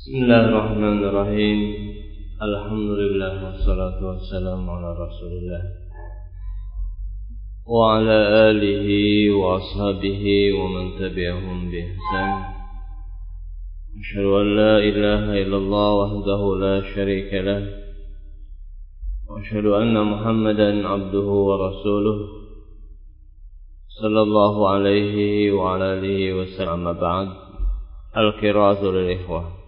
Bismillahirrahmanirrahim. Alhamdulillah wassalatu wassalamu ala Rasulillah wa ala alihi wa ashabihi wa man tabi'ahum bi ihsan. Asyhadu an la ilaha illallah wahdahu la syarika lah wa asyhadu anna Muhammadan abduhu wa rasuluh sallallahu alaihi wa ala alihi wa sallam. Ba'd. Al-qira'atu lil ikhwah.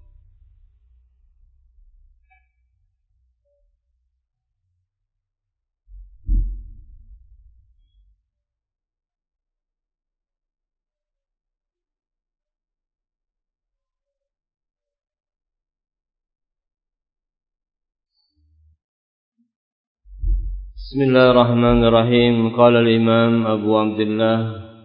Bismillahirrahmanirrahim. Qala al-Imam Abu Abdullah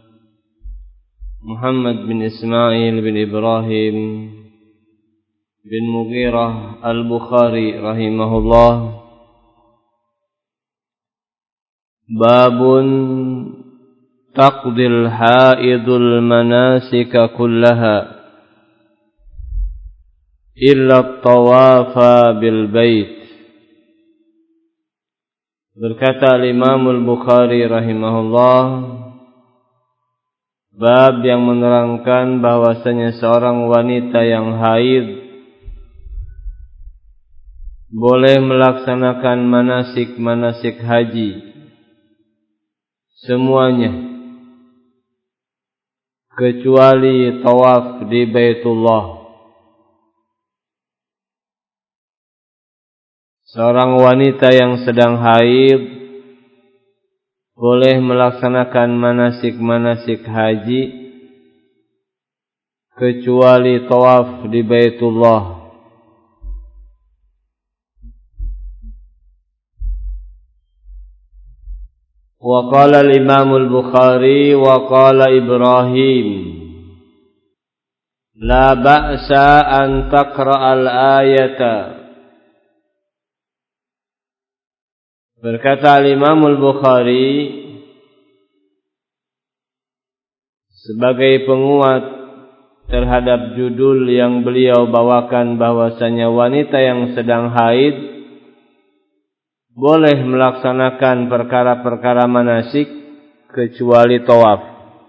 Muhammad bin Ismail bin Ibrahim bin Mughirah al-Bukhari rahimahullah, babun taqdil haidul manasika kullaha illa at-tawafa bil bait. Berkata Imam Al-Bukhari rahimahullah, bab yang menerangkan bahwasanya seorang wanita yang haid boleh melaksanakan manasik-manasik haji semuanya kecuali tawaf di Baitullah. Seorang wanita yang sedang haid boleh melaksanakan manasik-manasik haji kecuali tawaf di Baitullah. Wa qala al-Imam Al-Bukhari wa qala Ibrahim, la ba'sa an taqra' al-ayata. Berkata Imam Al-Bukhari sebagai penguat terhadap judul yang beliau bawakan, bahwasanya wanita yang sedang haid boleh melaksanakan perkara-perkara manasik kecuali tawaf.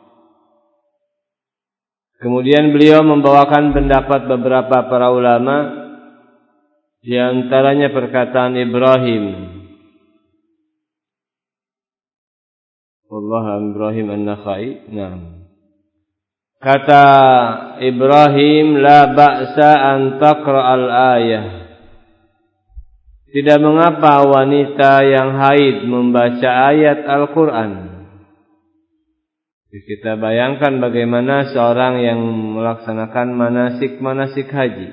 Kemudian beliau membawakan pendapat beberapa para ulama, di antaranya perkataan Ibrahim Ibrahim An-Nakhai. Kata Ibrahim, la ba'sa an taqra' al-ayah. Tidak mengapa wanita yang haid membaca ayat Al-Quran. Kita bayangkan bagaimana seorang yang melaksanakan manasik haji.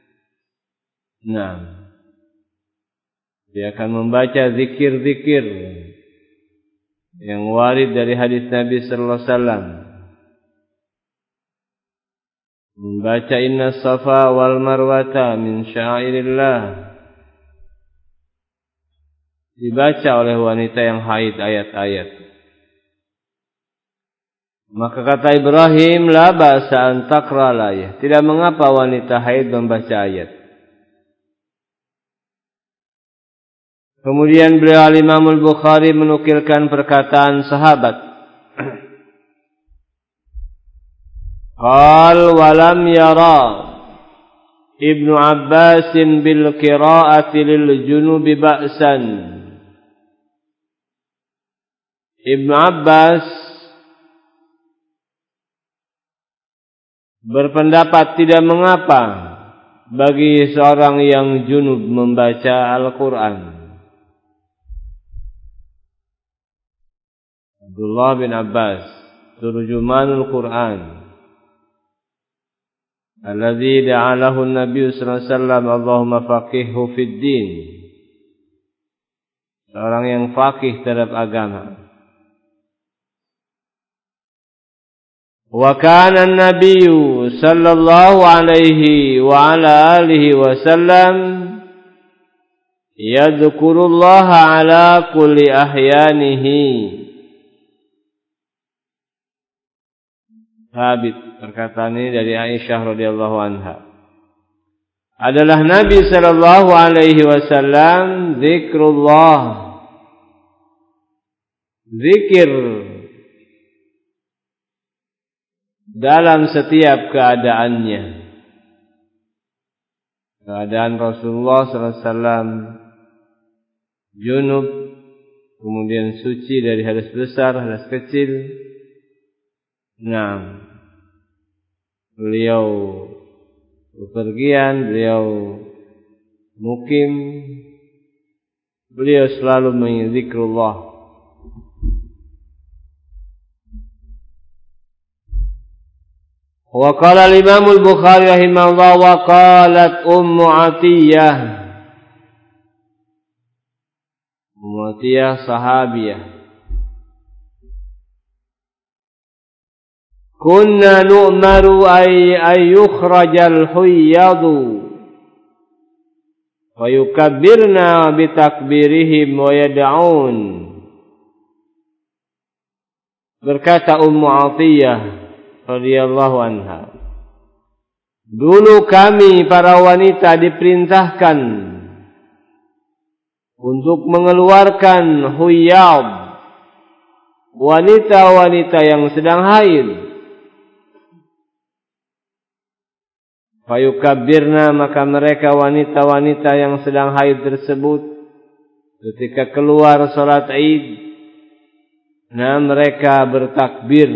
Dia akan membaca zikir-zikir yang warid dari hadis Nabi sallallahu alaihi wasallam. Membaca inna safa wal marwata min syairillah. Dibaca oleh wanita yang haid ayat-ayat. Maka kata Ibrahim, la ba'sa an taqra al-ayah. Tidak mengapa wanita haid membaca ayat. Kemudian beliau Imam Al-Bukhari menukilkan perkataan sahabat. Qal walam yara Ibnu Abbas bil qira'ati lil junubi ba'san. Ibnu Abbas berpendapat tidak mengapa bagi seorang yang junub membaca Al-Quran. Abdullah bin Abbas, turjumanul Quran, alladzi da'alahu an-nabiy sallallahu alaihi wasallam, Allahumma faqihhu fid din. Seorang yang faqih terhadap agama. Wa kana an-nabiy sallallahu alaihi wa ala alihi wasallam yadhkurullaha ala kulli ahyanihi. Habib, perkataan ini dari Aisyah radhiyallahu anha. adalah Nabi sallallahu alaihi wasallam zikrullah, zikir dalam setiap keadaannya. Keadaan Rasulullah sallallahu alaihi wasallam junub, kemudian suci dari hadas besar, hadas kecil. Nah, beliau bepergian, beliau mukim, beliau selalu menzikrullah. Wa qala al-Imam al-Bukhari rahimahullah wa qalat Ummu Atiyah. Ummu Atiyah sahabiyah. Kunna nu'maru ay yukhrajal huyyadu wa yukabbirna bitakbirihim wa yad'un. Berkata Ummu Atiyah radhiyallahu anha, dulu kami para wanita diperintahkan untuk mengeluarkan huyyad, wanita-wanita yang sedang haid. Fayukabbirna, maka mereka wanita-wanita yang sedang haid tersebut ketika keluar salat Id, nah mereka bertakbir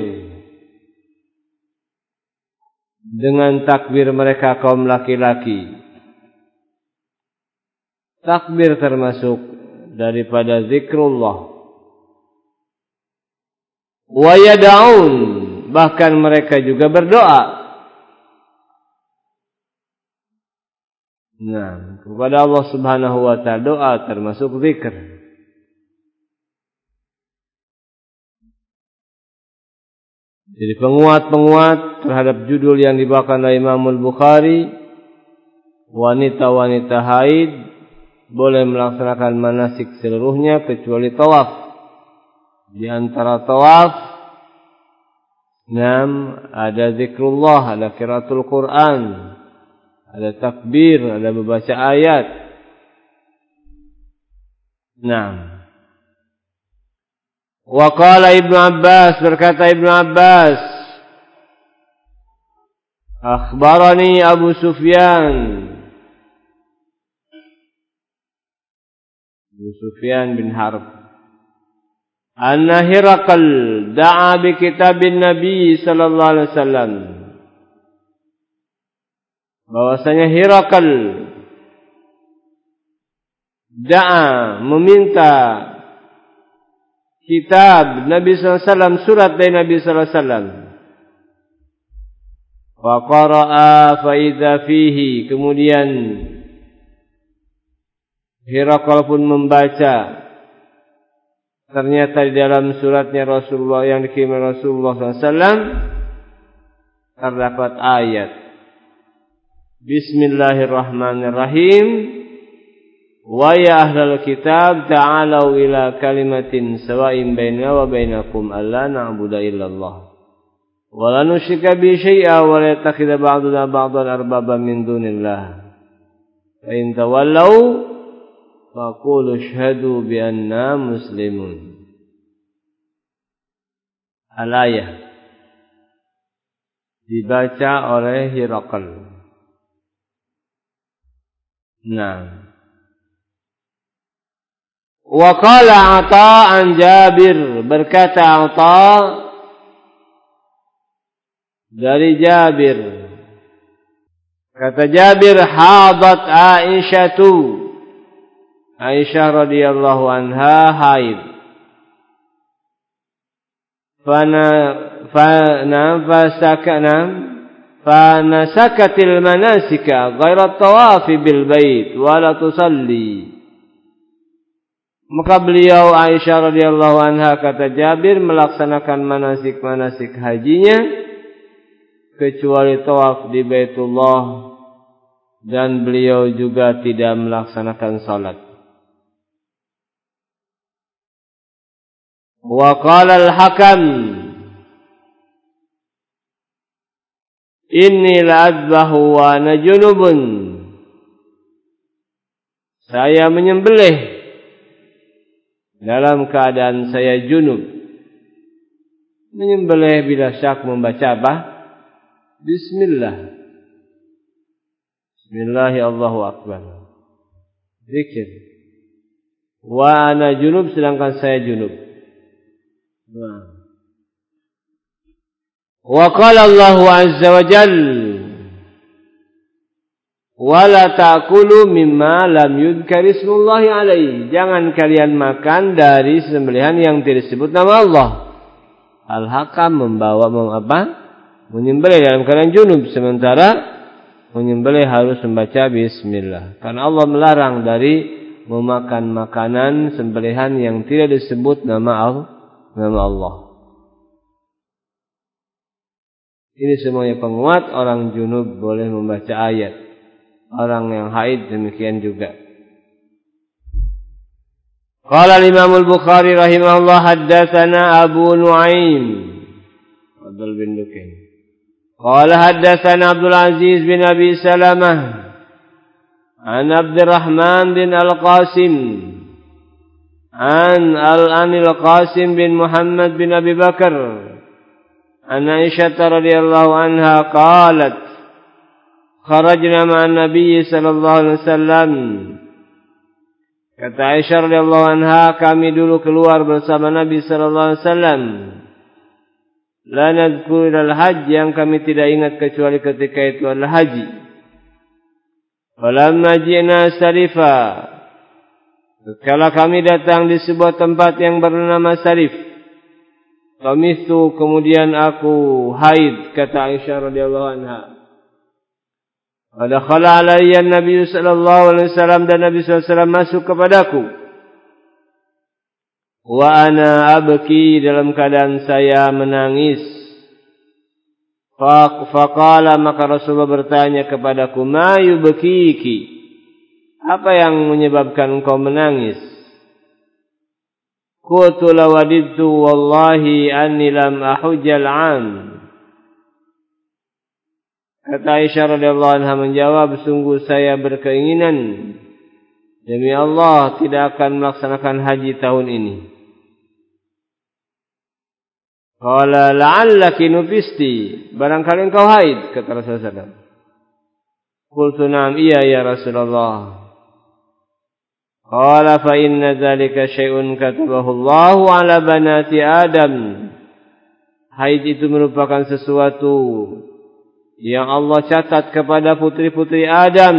dengan takbir mereka kaum laki-laki. Takbir termasuk daripada zikrullah. Wa yad'un, bahkan mereka juga berdoa. Nah, kepada Allah Subhanahu wa ta'ala, doa termasuk zikr. Jadi penguat-penguat terhadap judul yang dibawakan oleh Imam Al-Bukhari, wanita-wanita haid boleh melaksanakan manasik seluruhnya kecuali tawaf. Di antara tawaf, ada zikrullah, ada qiraatul Quran, ada takbir, ada membaca ayat. Nah, wa qala Ibnu Abbas, berkata Ibnu Abbas, akhbarani Abu Sufyan, Abu Sufyan bin Harb, anna Hiraqal da'a bi kitabin Nabi sallallahu alaihi wasallam, bahwasanya Hiraqal da'a, meminta kitab Nabi sallallahu alaihi wasallam, surat dari Nabi sallallahu alaihi wasallam. Wa qara'a fa idza fihi, kemudian Hiraqal pun membaca, ternyata di dalam suratnya Rasulullah yang dikirim Rasulullah sallallahu alaihi wasallam terdapat ayat Bismillahirrahmanirrahim. Wa ya ahlal kitab ta'alau ila kalimatin sawa'in bainana wa bainakum alla na'budu illallah wa la nusyrika bihi syai'an wa la yattakhidha ba'duna ba'dan arbaban min dunillah. Fa in tawallaw faqulu ashhadu bi anna muslimun. Al-ayah dibaca oleh Hiraqal. Nah, wa qala Atha an Jabir, berkata Atha dari Jabir, kata Jabir, hadat Aisyah radhiyallahu anha haid, fanasakatil manasika ghairat tawafi bil bait wa la tusalli. Maka beliau Aisyah radhiyallahu anha, kata Jabir, melaksanakan manasik-manasik hajinya kecuali tawaf di Baitullah, dan beliau juga tidak melaksanakan salat. Wa qala al-Hakam, inni la adbahu wa ana junubun saya menyembelih dalam keadaan saya junub. Menyembelih bila syak membaca apa? Bismillah. Bismillahi Allahu Akbar. Zikir. Wa ana junub, sedangkan saya junub. Wa qala Allahu azza wa jalla wala ta'kulu mimma lam yudhkar ismullahi alaihi. Jangan kalian makan dari sembelihan yang tidak disebut nama Allah. Al-Hakam menyembelih dalam keadaan junub, sementara menyembelih harus membaca bismillah. Karena Allah melarang dari memakan makanan sembelihan yang tidak disebut nama Allah. Ini semuanya penguat. Orang junub boleh membaca ayat. Orang yang haid demikian juga. Qala Imam Al-Bukhari rahimahullah haddatsana Abu Nuaim Abdul bin Dukin. Qala haddatsana Abdul Aziz bin Abi Salamah an Abdurrahman bin Al-Qasim an Al-Qasim bin Muhammad bin Abi Bakar an Aisyah radhiyallahu anha qalat kharajna ma'an Nabi sallallahu alaihi wasallam. Kata Aisyah radhiyallahu anha, kami dulu keluar bersama Nabi sallallahu alaihi wasallam. La nadhkuru al-hajj, yang kami tidak ingat kecuali ketika itu adalah haji. Falamma ji'na Sarifa, tatkala kami datang di sebuah tempat yang bernama Sarif. Qamistu, kemudian aku haid, kata Aisyah radhiyallahu anha. Adakhala alayya Nabi sallallahu alaihi wasallam, dan Nabi sallallahu alaihi wasallam masuk kepadaku. Wa ana abki, dalam keadaan saya menangis. Faqala, maka Rasulullah bertanya kepadaku, ma yubkiki, apa yang menyebabkan engkau menangis? Qultu lawadidtu wallahi anni lam ahujjal 'am. Kata Aisyah radhiyallahu anha menjawab, sungguh saya berkeinginan demi Allah tidak akan melaksanakan haji tahun ini. Qala la'allaki nufisti, barangkali engkau haid, kata Rasulullah SAW. Qultu na'am, iya ya Rasulullah. Qala fa inna dzalika syai'un katabahu Allahu 'ala banati Adam. Haid itu merupakan sesuatu yang Allah catat kepada putri-putri Adam.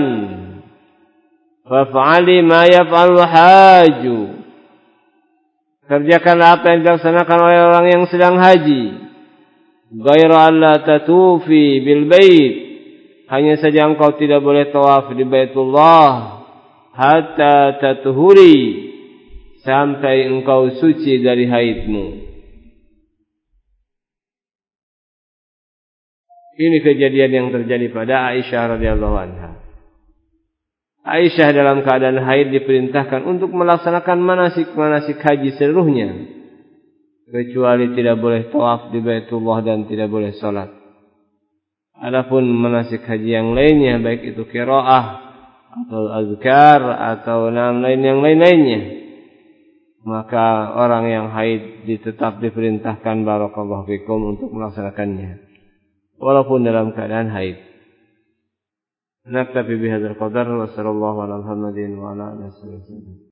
Faf'ali ma yaf'alul haju, kerjakanlah apa yang dilaksanakan oleh orang yang sedang haji. Ghaira alla tatufi bil bait, hanya saja engkau tidak boleh tawaf di Baitullah hatta tatuhuri, sampai engkau suci dari haidmu. Ini kejadian yang terjadi pada Aisyah radhiyallahu anha. Aisyah dalam keadaan haid diperintahkan untuk melaksanakan manasik-manasik haji seluruhnya, kecuali tidak boleh tawaf di Baitullah dan tidak boleh salat. Adapun manasik haji yang lainnya, baik itu qiraah atau azkar atau lainnya, maka orang yang haid tetap diperintahkan barakallahu fikum untuk melaksanakannya, walaupun dalam keadaan haid. Naktafi bihadzal qadar wa sallallahu ala Muhammadin wa ala alihi wasallam.